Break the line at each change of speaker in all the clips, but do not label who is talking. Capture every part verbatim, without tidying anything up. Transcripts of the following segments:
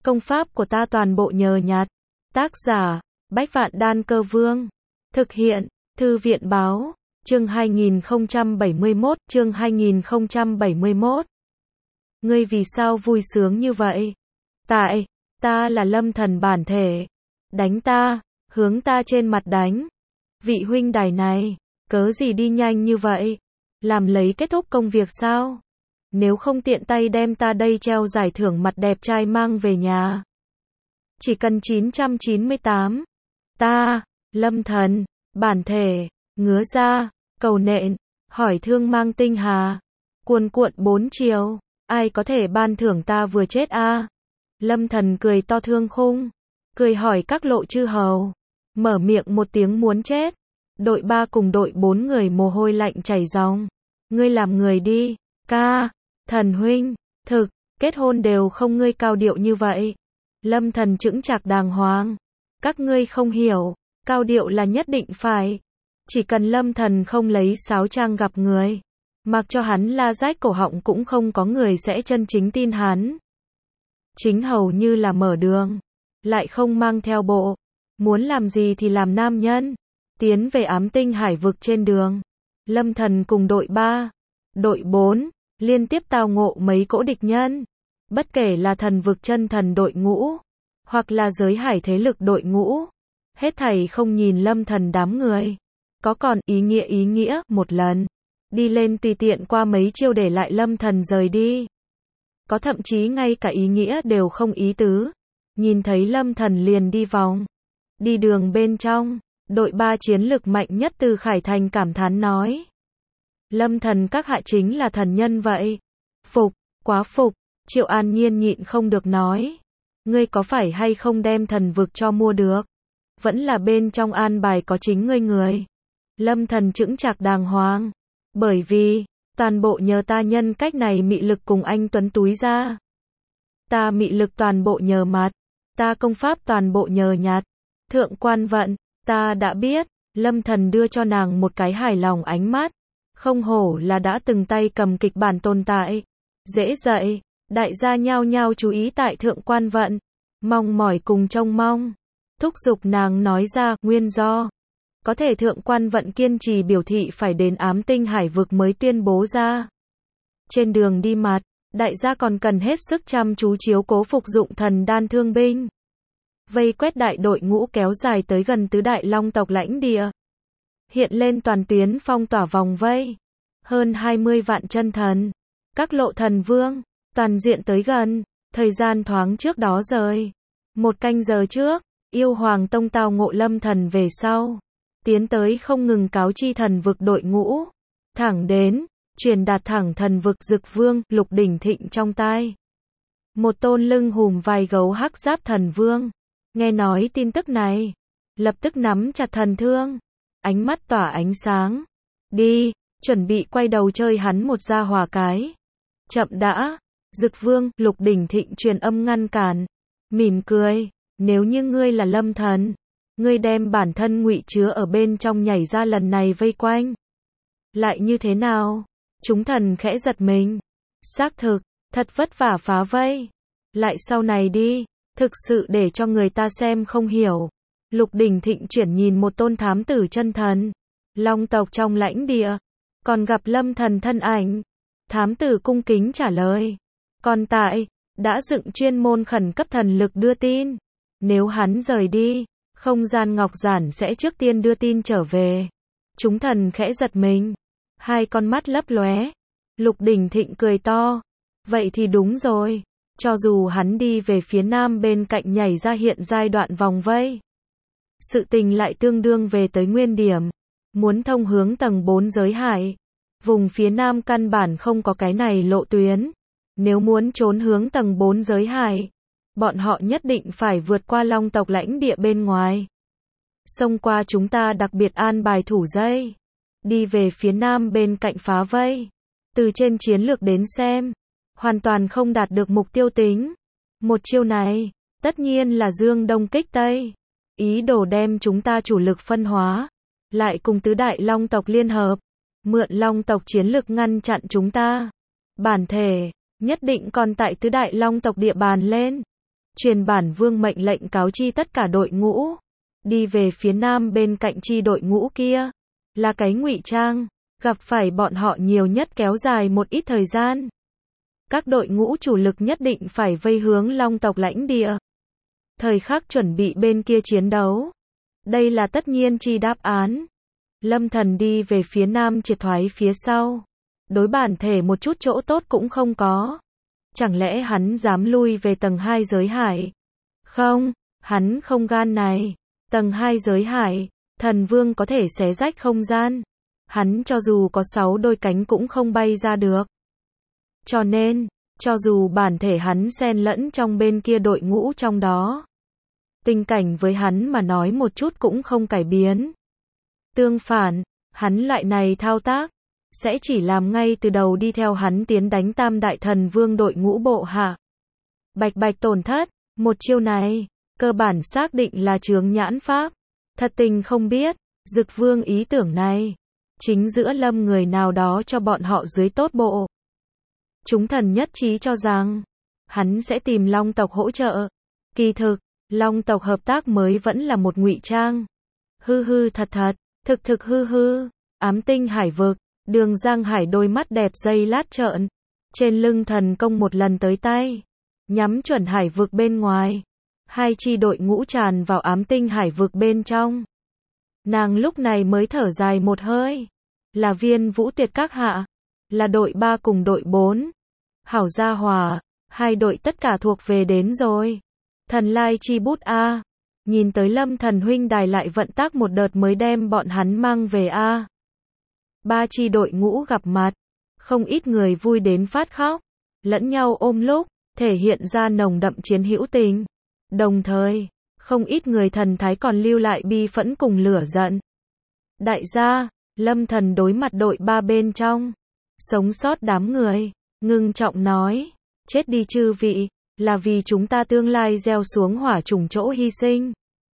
Công pháp của ta toàn bộ nhờ nhặt. Tác giả, Bách Vạn Đan Cơ Vương. Thực hiện, Thư viện Báo. Chương hai nghìn không trăm bảy mươi mốt, chương hai nghìn không trăm bảy mươi mốt. Ngươi vì sao vui sướng như vậy? Tại, ta là Lâm Thần bản thể. Đánh ta, hướng ta trên mặt đánh. Vị huynh đài này, cớ gì đi nhanh như vậy? Làm lấy kết thúc công việc sao? Nếu không tiện tay đem ta đây treo giải thưởng mặt đẹp trai mang về nhà. Chỉ cần chín trăm chín mươi tám. Ta, Lâm Thần, bản thể, ngứa ra, cầu nện, hỏi thương mang tinh hà. Cuồn cuộn bốn chiều, ai có thể ban thưởng ta vừa chết a? À? Lâm Thần cười to thương khung, cười hỏi các lộ chư hầu. Mở miệng một tiếng muốn chết. Đội ba cùng đội bốn người mồ hôi lạnh chảy ròng. Ngươi làm người đi, ca, Thần huynh, thực, kết hôn đều không ngươi cao điệu như vậy. Lâm Thần chững chạc đàng hoàng. Các ngươi không hiểu, cao điệu là nhất định phải. Chỉ cần Lâm Thần không lấy sáo trang gặp người, mặc cho hắn la rách cổ họng cũng không có người sẽ chân chính tin hắn. Chính hầu như là mở đường, lại không mang theo bộ. Muốn làm gì thì làm nam nhân. Tiến về ám tinh hải vực trên đường. Lâm Thần cùng đội ba, đội bốn, liên tiếp tao ngộ mấy cỗ địch nhân. Bất kể là thần vực chân thần đội ngũ, hoặc là giới hải thế lực đội ngũ. Hết thảy không nhìn Lâm Thần đám người. Có còn ý nghĩa ý nghĩa một lần. Đi lên tùy tiện qua mấy chiêu để lại Lâm Thần rời đi. Có thậm chí ngay cả ý nghĩa đều không ý tứ. Nhìn thấy Lâm Thần liền đi vòng. Đi đường bên trong, đội ba chiến lực mạnh nhất từ Khải Thành cảm thán nói. Lâm Thần các hạ chính là thần nhân vậy. Phục, quá phục, Triệu An Nhiên nhịn không được nói. Ngươi có phải hay không đem thần vực cho mua được? Vẫn là bên trong an bài có chính ngươi người. Lâm Thần chững chạc đàng hoàng. Bởi vì, toàn bộ nhờ ta nhân cách này mị lực cùng anh Tuấn túi ra. Ta mị lực toàn bộ nhờ mặt. Ta công pháp toàn bộ nhờ nhặt. Thượng quan vận, ta đã biết. Lâm Thần đưa cho nàng một cái hài lòng ánh mắt. Không hổ là đã từng tay cầm kịch bản tồn tại. Dễ dậy, đại gia nhao nhao chú ý tại thượng quan vận. Mong mỏi cùng trông mong. Thúc giục nàng nói ra nguyên do. Có thể thượng quan vận kiên trì biểu thị phải đến ám tinh hải vực mới tuyên bố ra. Trên đường đi mặt, đại gia còn cần hết sức chăm chú chiếu cố phục dụng thần đan thương binh. Vây quét đại đội ngũ kéo dài tới gần tứ đại long tộc lãnh địa. Hiện lên toàn tuyến phong tỏa vòng vây. Hơn hai mươi vạn chân thần. Các lộ thần vương, toàn diện tới gần. Thời gian thoáng trước đó rời. Một canh giờ trước, yêu hoàng tông tao ngộ Lâm Thần về sau. Tiến tới không ngừng cáo chi thần vực đội ngũ. Thẳng đến, truyền đạt thẳng thần vực Dực Vương, Lục Đỉnh Thịnh trong tai. Một tôn lưng hùm vai gấu hắc giáp thần vương. Nghe nói tin tức này. Lập tức nắm chặt thần thương. Ánh mắt tỏa ánh sáng. Đi, chuẩn bị quay đầu chơi hắn một gia hỏa cái. Chậm đã. Dực Vương, Lục Đỉnh Thịnh truyền âm ngăn cản. Mỉm cười. Nếu như ngươi là Lâm Thần. Ngươi đem bản thân ngụy chứa ở bên trong nhảy ra lần này vây quanh. Lại như thế nào? Chúng thần khẽ giật mình. Xác thực, thật vất vả phá vây. Lại sau này đi. Thực sự để cho người ta xem không hiểu. Lục Đỉnh Thịnh chuyển nhìn một tôn thám tử chân thần. Long tộc trong lãnh địa. Còn gặp Lâm Thần thân ảnh. Thám tử cung kính trả lời. Còn tại, đã dựng chuyên môn khẩn cấp thần lực đưa tin. Nếu hắn rời đi, không gian ngọc giản sẽ trước tiên đưa tin trở về. Chúng thần khẽ giật mình. Hai con mắt lấp lóe. Lục Đỉnh Thịnh cười to. Vậy thì đúng rồi. Cho dù hắn đi về phía nam bên cạnh nhảy ra hiện giai đoạn vòng vây. Sự tình lại tương đương về tới nguyên điểm. Muốn thông hướng tầng bốn giới hải. Vùng phía nam căn bản không có cái này lộ tuyến. Nếu muốn trốn hướng tầng bốn giới hải, bọn họ nhất định phải vượt qua long tộc lãnh địa bên ngoài. Xông qua chúng ta đặc biệt an bài thủ dây. Đi về phía nam bên cạnh phá vây. Từ trên chiến lược đến xem, hoàn toàn không đạt được mục tiêu tính. Một chiêu này, tất nhiên là dương đông kích tây. Ý đồ đem chúng ta chủ lực phân hóa. Lại cùng tứ đại long tộc liên hợp. Mượn long tộc chiến lực ngăn chặn chúng ta. Bản thể, nhất định còn tại tứ đại long tộc địa bàn lên. truyền bản vương mệnh lệnh cáo chi tất cả đội ngũ, đi về phía nam bên cạnh chi đội ngũ kia, là cái ngụy trang, gặp phải bọn họ nhiều nhất kéo dài một ít thời gian. Các đội ngũ chủ lực nhất định phải vây hướng Long tộc lãnh địa. Thời khắc chuẩn bị bên kia chiến đấu. Đây là tất nhiên chi đáp án. Lâm Thần đi về phía nam triệt thoái phía sau. Đối bản thể một chút chỗ tốt cũng không có. Chẳng lẽ hắn dám lui về tầng hai giới hải? Không, hắn không gan này. Tầng hai giới hải, thần vương có thể xé rách không gian. Hắn cho dù có sáu đôi cánh cũng không bay ra được. Cho nên, cho dù bản thể hắn xen lẫn trong bên kia đội ngũ trong đó, tình cảnh với hắn mà nói một chút cũng không cải biến. Tương phản, hắn loại này thao tác, sẽ chỉ làm ngay từ đầu đi theo hắn tiến đánh tam đại thần vương đội ngũ bộ hạ. Bạch bạch tổn thất, một chiêu này, cơ bản xác định là chướng nhãn pháp. Thật tình không biết, Dực Vương ý tưởng này, chính giữa lâm người nào đó cho bọn họ dưới tốt bộ. Chúng thần nhất trí cho rằng, hắn sẽ tìm Long tộc hỗ trợ. Kỳ thực, Long tộc hợp tác mới vẫn là một ngụy trang. Hư hư thật thật, thực thực hư hư, ám tinh hải vực, Đường Giang Hải đôi mắt đẹp dây lát trợn. Trên lưng thần công một lần tới tay, nhắm chuẩn hải vực bên ngoài. Hai chi đội ngũ tràn vào ám tinh hải vực bên trong. Nàng lúc này mới thở dài một hơi. Là Viên Vũ Tiệt các hạ. Là đội ba cùng đội bốn. Hảo gia hòa, hai đội tất cả thuộc về đến rồi. Thần lai chi bút a. Nhìn tới Lâm Thần huynh đài lại vận tác một đợt mới đem bọn hắn mang về a. Ba chi đội ngũ gặp mặt, không ít người vui đến phát khóc, lẫn nhau ôm lúc, thể hiện ra nồng đậm chiến hữu tình. Đồng thời, không ít người thần thái còn lưu lại bi phẫn cùng lửa giận. Đại gia, Lâm Thần đối mặt đội ba bên trong, sống sót đám người, ngưng trọng nói, chết đi chư vị, là vì chúng ta tương lai gieo xuống hỏa trùng chỗ hy sinh.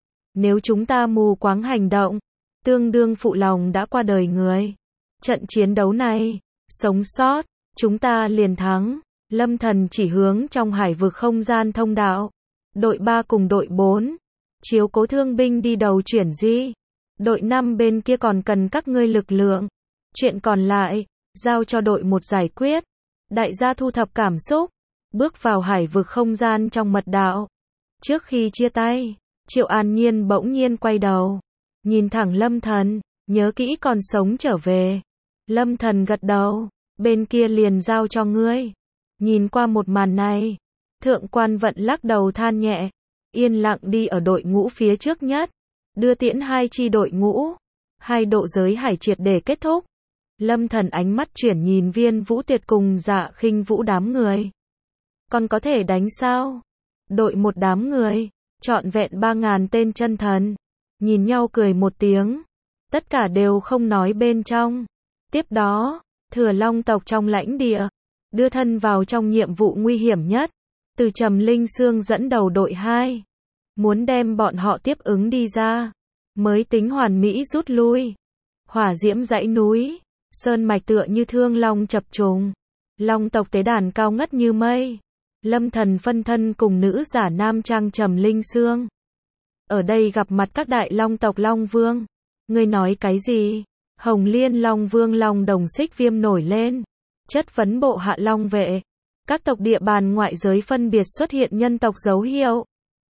Nếu chúng ta mù quáng hành động, tương đương phụ lòng đã qua đời người. Trận chiến đấu này, sống sót, chúng ta liền thắng. Lâm Thần chỉ hướng trong hải vực không gian thông đạo. Đội ba cùng đội bốn, chiếu cố thương binh đi đầu chuyển di. Đội năm bên kia còn cần các ngươi lực lượng. Chuyện còn lại, giao cho đội một giải quyết. Đại gia thu thập cảm xúc, bước vào hải vực không gian trong mật đạo. Trước khi chia tay, Triệu An Nhiên bỗng nhiên quay đầu, nhìn thẳng Lâm Thần, nhớ kỹ còn sống trở về. Lâm Thần gật đầu, bên kia liền giao cho ngươi. Nhìn qua một màn này, Thượng Quan Vận lắc đầu than nhẹ, yên lặng đi ở đội ngũ phía trước nhất, đưa tiễn hai chi đội ngũ, hai độ giới hải triệt để kết thúc. Lâm Thần ánh mắt chuyển nhìn Viên Vũ Tiệt cùng Dạ Khinh Vũ đám người. Còn có thể đánh sao? Đội một đám người, trọn vẹn ba ngàn tên chân thần, nhìn nhau cười một tiếng, tất cả đều không nói bên trong. Tiếp đó, Thừa Long tộc trong lãnh địa, đưa thân vào trong nhiệm vụ nguy hiểm nhất, từ Trầm Linh Sương dẫn đầu đội hai, muốn đem bọn họ tiếp ứng đi ra, mới tính hoàn mỹ rút lui. Hỏa diễm dãy núi, sơn mạch tựa như thương long chập trùng, Long tộc tế đàn cao ngất như mây. Lâm Thần phân thân cùng nữ giả nam trang Trầm Linh Sương. Ở đây gặp mặt các đại long tộc Long Vương. Ngươi nói cái gì? Hồng Liên Long Vương Long Đồng Xích Viêm nổi lên. Chất vấn bộ hạ Long Vệ. Các tộc địa bàn ngoại giới phân biệt xuất hiện nhân tộc dấu hiệu.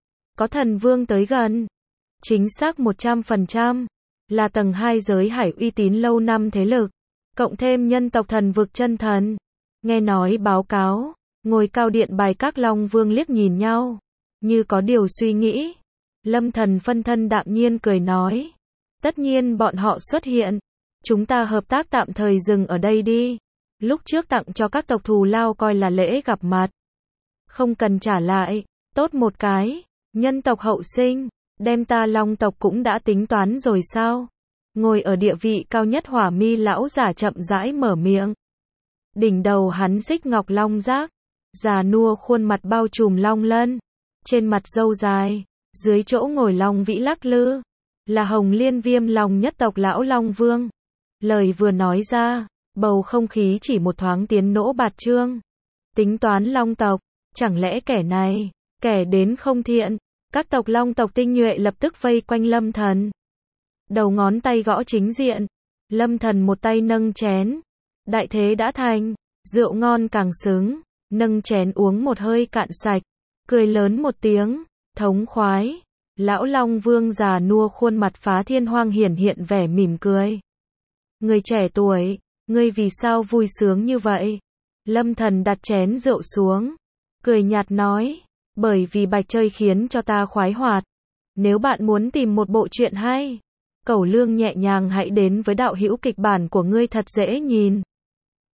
Có thần vương tới gần. Chính xác một trăm phần trăm. Là tầng hai giới hải uy tín lâu năm thế lực. Cộng thêm nhân tộc thần vực chân thần. Nghe nói báo cáo. Ngồi cao điện bài các Long Vương liếc nhìn nhau, như có điều suy nghĩ. Lâm Thần phân thân đạm nhiên cười nói, tất nhiên bọn họ xuất hiện, chúng ta hợp tác tạm thời dừng ở đây đi. Lúc trước tặng cho các tộc thù lao coi là lễ gặp mặt, không cần trả lại, tốt một cái, nhân tộc hậu sinh, đem ta Long tộc cũng đã tính toán rồi sao? Ngồi ở địa vị cao nhất Hỏa Mi lão giả chậm rãi mở miệng. Đỉnh đầu hắn xích ngọc long giác, già nua khuôn mặt bao trùm long lân, trên mặt râu dài, dưới chỗ ngồi long vĩ lắc lư, là Hồng Liên Viêm Long nhất tộc lão Long Vương. Lời vừa nói ra, bầu không khí chỉ một thoáng tiến nỗ bạt trương. Tính toán Long tộc, chẳng lẽ kẻ này Kẻ đến không thiện. Các tộc long tộc tinh nhuệ lập tức vây quanh Lâm Thần. Đầu ngón tay gõ chính diện. Lâm Thần một tay nâng chén. Đại thế đã thành. Rượu ngon càng xứng. Nâng chén uống một hơi cạn sạch. Cười lớn một tiếng. Thống khoái. Lão Long Vương già nua khuôn mặt phá thiên hoang hiển hiện vẻ mỉm cười. Người trẻ tuổi, ngươi vì sao vui sướng như vậy? Lâm Thần đặt chén rượu xuống. Cười nhạt nói. Bởi vì bạch chơi khiến cho ta khoái hoạt. Nếu bạn muốn tìm một bộ truyện hay, cẩu lương nhẹ nhàng hãy đến với đạo hữu kịch bản của ngươi thật dễ nhìn.